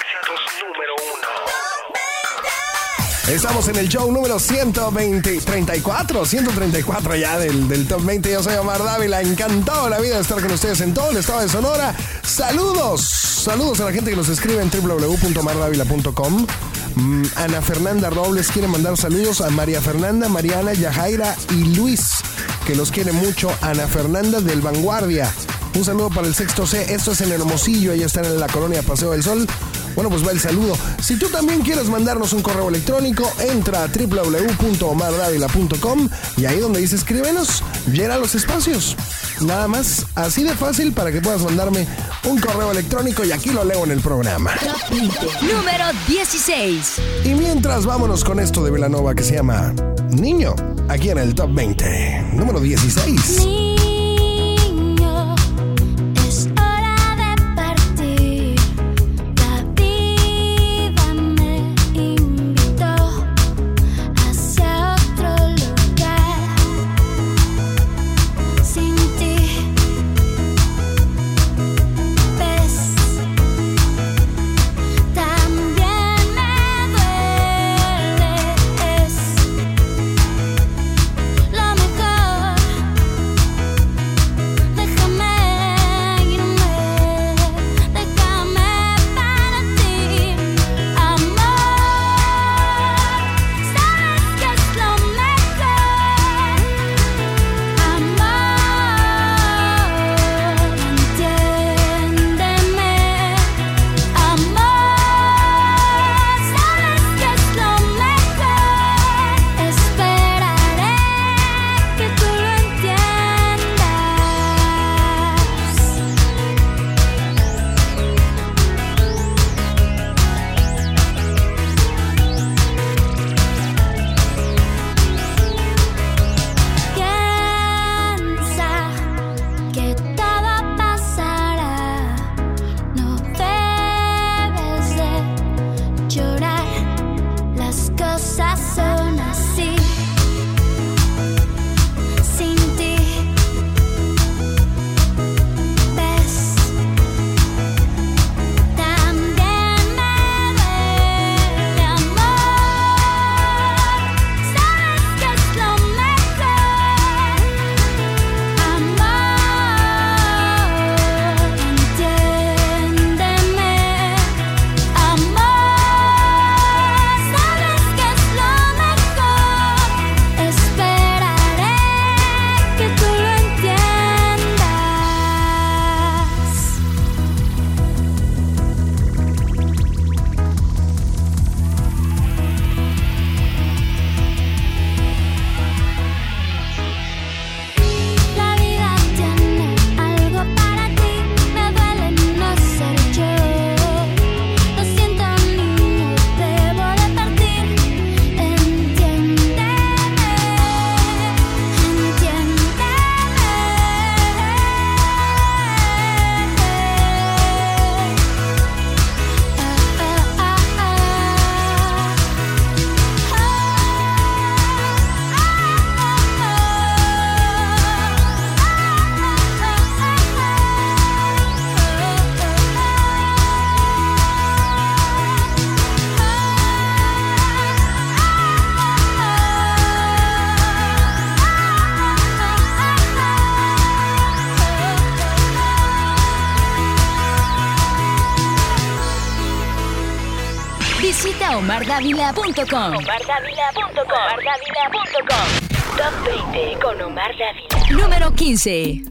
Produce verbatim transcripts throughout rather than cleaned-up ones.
éxitos número uno. Estamos en el show número ciento veinte, treinta y cuatro, ciento treinta y cuatro ya del, del Top veinte. Yo soy Omar Dávila, encantado de la vida de estar con ustedes en todo el estado de Sonora. Saludos, saludos a la gente que nos escribe en doble u doble u doble u punto omar dávila punto com. Mm, Ana Fernanda Robles quiere mandar saludos a María Fernanda, Mariana, Yajaira y Luis, que los quiere mucho. Ana Fernanda del Vanguardia. Un saludo para el Sexto C. Esto es en Hermosillo, ella está en la colonia Paseo del Sol. Bueno, pues va el saludo. Si tú también quieres mandarnos un correo electrónico, entra a doble u doble u doble u punto omar dávila punto com y ahí donde dice escríbenos, llena los espacios. Nada más, así de fácil para que puedas mandarme un correo electrónico y aquí lo leo en el programa. Top veinte, número dieciséis. Y mientras, vámonos con esto de Belanova que se llama Niño, aquí en el Top veinte, número dieciséis. Visita omar dávila punto com. omar dávila punto com. omar dávila punto com. Top veinte con Omar Dávila. Número quince.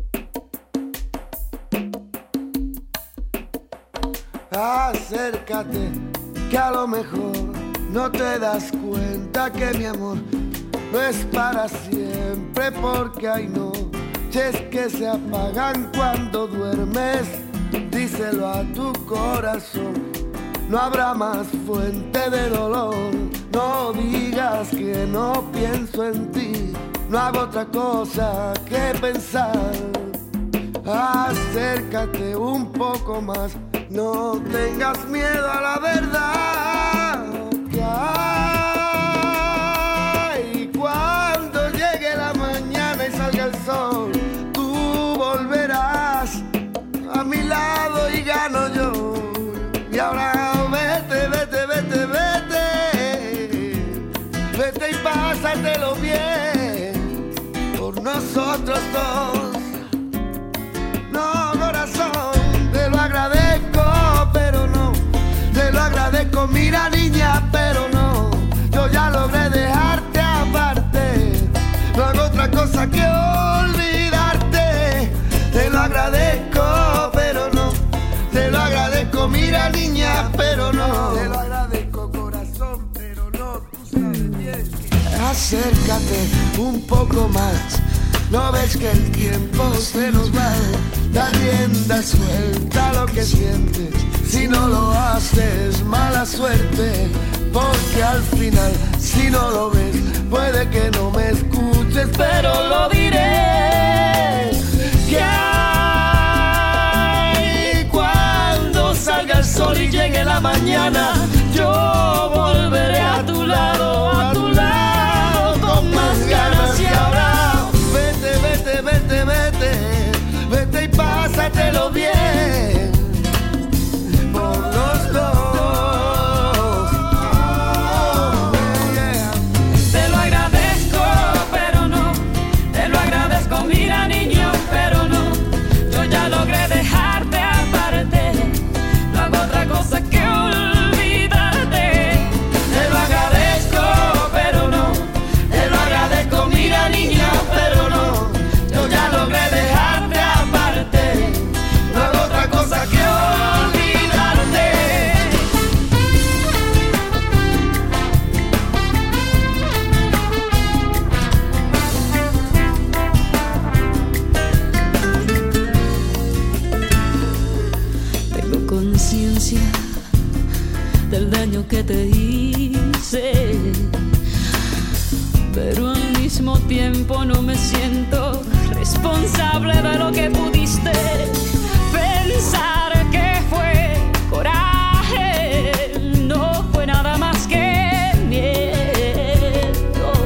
Acércate, que a lo mejor no te das cuenta que mi amor no es para siempre, porque hay noches que se apagan cuando duermes. Díselo a tu corazón, no habrá más fuente de dolor. No digas que no pienso en ti, no hago otra cosa que pensar. Acércate un poco más, no tengas miedo a la verdad que hay. Cuando llegue la mañana y salga el sol, tú volverás a mi lado y gano yo. Y ahora nosotros dos. No, corazón, te lo agradezco, pero no. Te lo agradezco, mira niña, pero no. Yo ya logré dejarte aparte. No hago otra cosa que olvidarte. Te lo agradezco, pero no. Te lo agradezco, mira niña, pero no. Te lo agradezco, corazón, pero no. Tú sabes bien. Acércate un poco más. No ves que el tiempo se nos va. Da rienda suelta a lo que sientes. Si no lo haces, mala suerte. Porque al final, si no lo ves, puede que no me escuches, pero lo diré. Que hay cuando salga el sol y llegue la mañana, yo volveré a tu lado, a tu lado, con más ganas. Y ahora, vete, vete, vete, vete, vete y pásatelo bien por los dos. Mira niño, pero no, yo ya logré dejarte aparte. No hago otra cosa que olvidarte. Te lo agradezco, pero no. Te lo agradezco, mira niña, pero no. Yo ya logré dejarte aparte. No hago otra cosa que olvidarte. Conciencia del daño que te hice, pero al mismo tiempo no me siento responsable de lo que pudiste pensar que fue coraje. No fue nada más que miedo.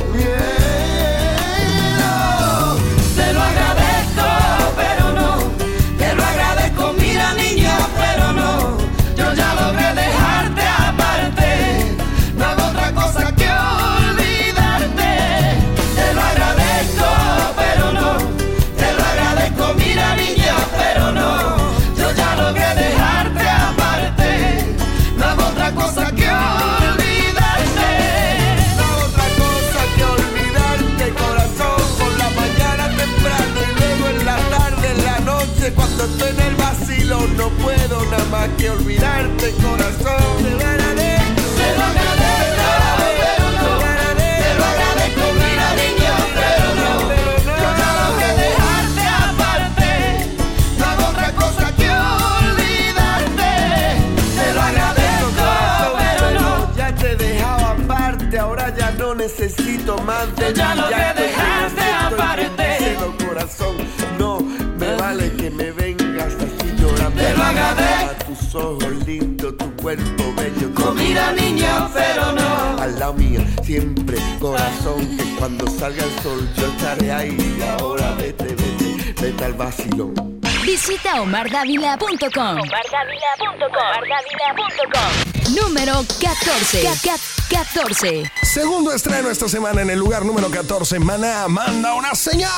Miedo. Te lo agradezco, pero no. Te lo agradezco, mira niña, pero no. Yo ya logré dejarte aparte. No hago otra cosa que olvidarte. Te lo agradezco, pero no. Te lo agradezco, mira niña, pero no. Yo ya logré dejarte aparte. No hago otra cosa que olvidarte. No hago otra cosa que olvidarte, corazón. Por la mañana temprano y luego en la tarde, en la noche, cuando estoy en el vacilo, no puedo nada más que olvidarte, corazón. Te lo agradezco, te lo agradezco, pero no. Te lo agradezco, mira niña, pero no. Yo ya logré dejarte aparte. No hago otra cosa que olvidarte. Te lo agradezco, pero no. ya te he dejado aparte, ahora ya no necesito más de Yo ya ti, logré te dejarte necesito aparte. y te cedo, corazón. No me vale que me vengas así llorando. Te lo agradezco. Tus ojos lindos, tu cuerpo bello. Oh, mira niña, pero no. Al lado mío siempre, corazón, que cuando salga el sol yo estaré ahí. Ahora vete, vete, vete al vacilón. Visita omar davila punto com. omar davila punto com. omar davila punto com. Número catorce. catorce. Segundo estreno esta semana en el lugar número catorce. Maná manda una señal.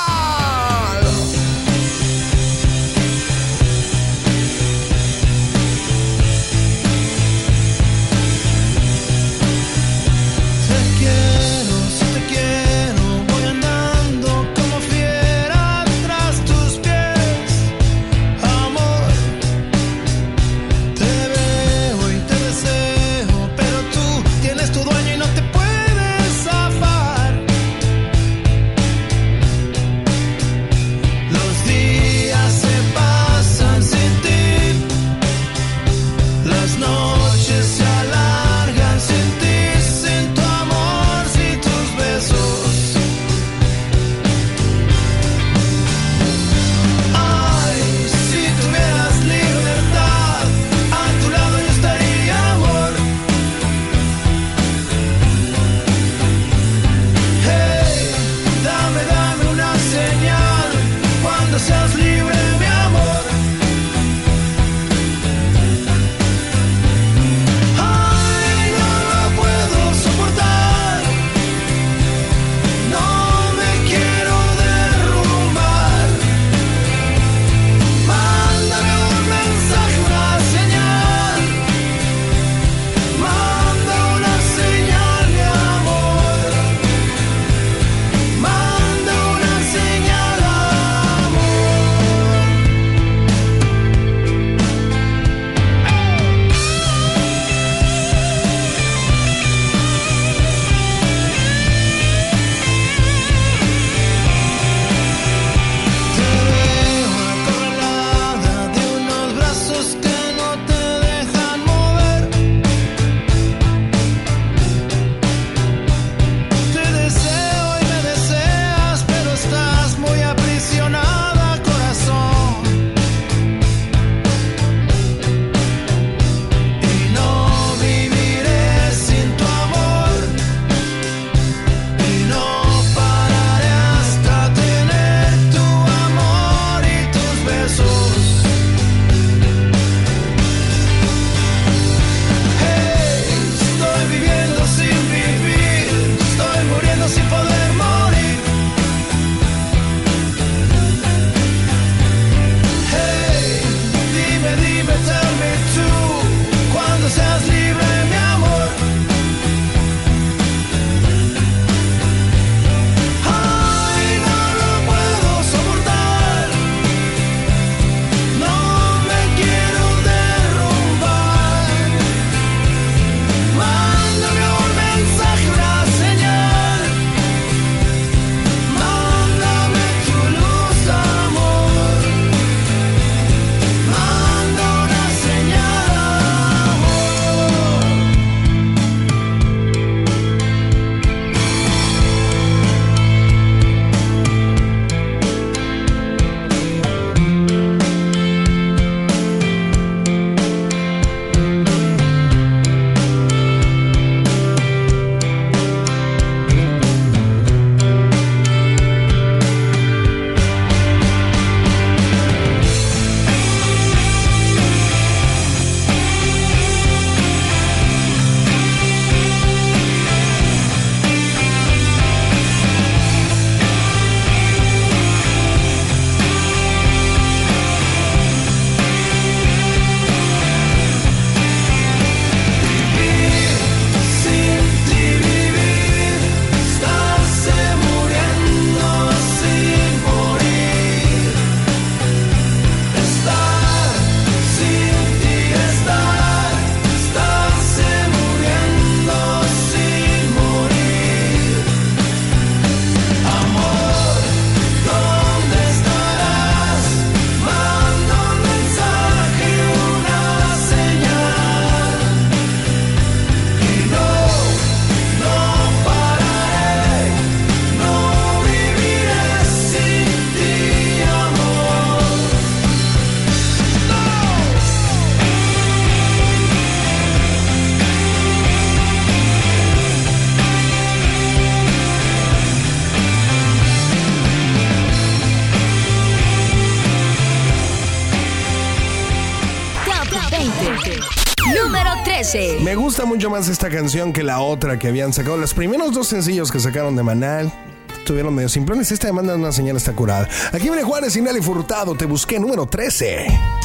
catorce. Número trece. Me gusta mucho más esta canción que la otra que habían sacado. Los primeros dos sencillos que sacaron de Manal estuvieron medio simplones. Esta demanda una señal está curada. Aquí viene Juanes y Nelly Furtado. Te busqué, número trece.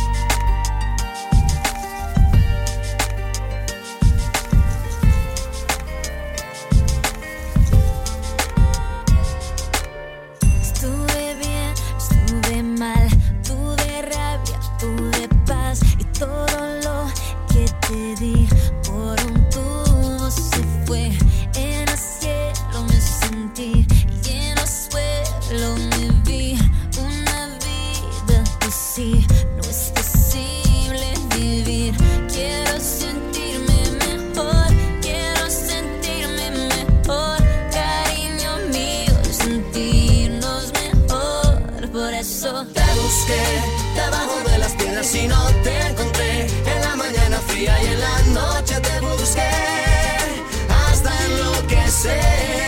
Estuve bien, estuve mal, tuve rabia, tuve paz y todo lo que te di por un tubo se fue. En el cielo me sentí y en el suelo me vi. Una vida así no es posible vivir. Quiero sentirme mejor, quiero sentirme mejor, cariño mío, sentirnos mejor. Por eso te busqué debajo de las piedras y no te encontré. En la mañana fría y en la noche te busqué hasta enloquecer.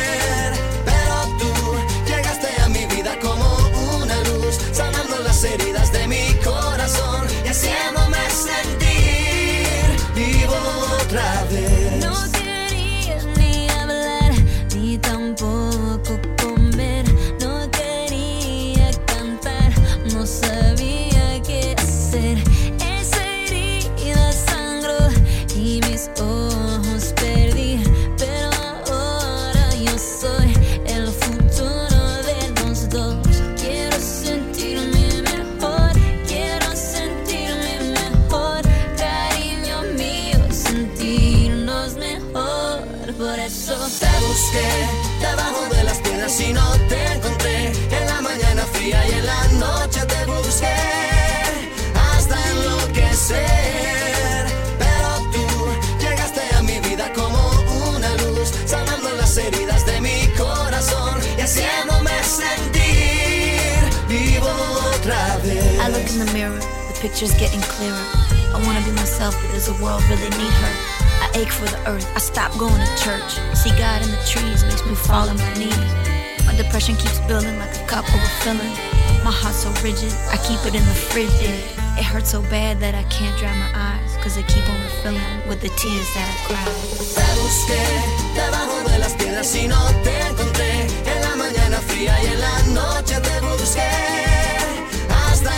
Pero tú llegaste a mi vida como una luz, sanando las heridas de mi corazón y haciéndome sentir vivo otra vez. no quería ni hablar, ni tampoco comer. No quería cantar, no sabía qué hacer. Esa herida sangró y mis ojos perdí. Pero ahora yo soy el futuro de los dos. Quiero sentirme mejor, quiero sentirme mejor, cariño mío, sentirnos mejor. Por eso te busqué debajo de las piedras y no te encontré. En la mañana fría y en la noche te busqué hasta enloquecer. Pero tú llegaste a mi vida como una luz, sanando las heridas de mi corazón y haciéndome sentir vivo otra vez. I look in the mirror, the picture's getting clearer. I wanna be myself, but does the world really need her? I ache for the earth, I stop going to church. See God in the trees makes me fall on my knees. My depression keeps building like a cup overfilling. My heart's so rigid, I keep it in the fridge. It hurts so bad that I can't dry my eyes, cause they keep on refilling with the tears that I cry. Te busqué debajo de las piedras y no te encontré. En la mañana fría y en la noche te busqué hasta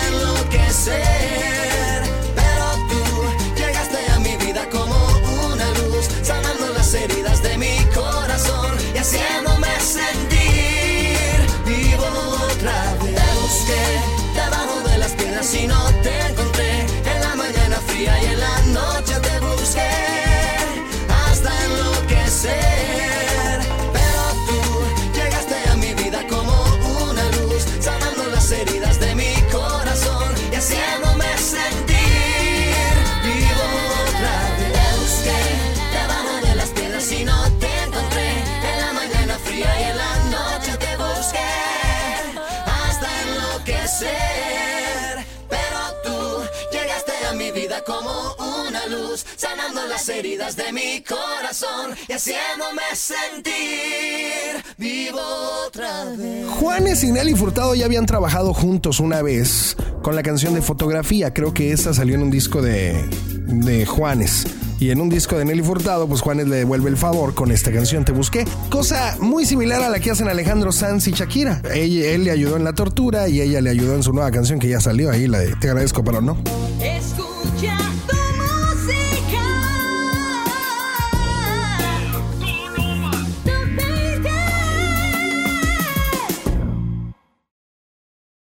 enloquecer. Pero tú llegaste a mi vida como una luz, sanando las heridas de mi corazón y haciéndome sentir vivo otra vez. Te busqué debajo de las piedras y no te encontré. En la mañana fría y en la noche te busqué hasta enloquecer. Pero tú llegaste a mi vida como una luz, sanando las heridas de mi corazón y haciéndome sentir vivo otra vez. Te busqué debajo de las piedras y no te encontré. En la mañana fría y en la noche te busqué hasta enloquecer. Pero tú llegaste a mi vida como una luz, sanando las heridas de mi corazón y haciéndome sentir vivo otra vez. Juanes y Nelly Furtado ya habían trabajado juntos una vez con la canción de Fotografía. Creo que esta salió en un disco de, de Juanes. Y en un disco de Nelly Furtado, pues Juanes le devuelve el favor con esta canción, Te Busqué. Cosa muy similar a la que hacen Alejandro Sanz y Shakira. Él, él le ayudó en La Tortura y ella le ayudó en su nueva canción que ya salió ahí, la de Te Agradezco, pero no. Escucha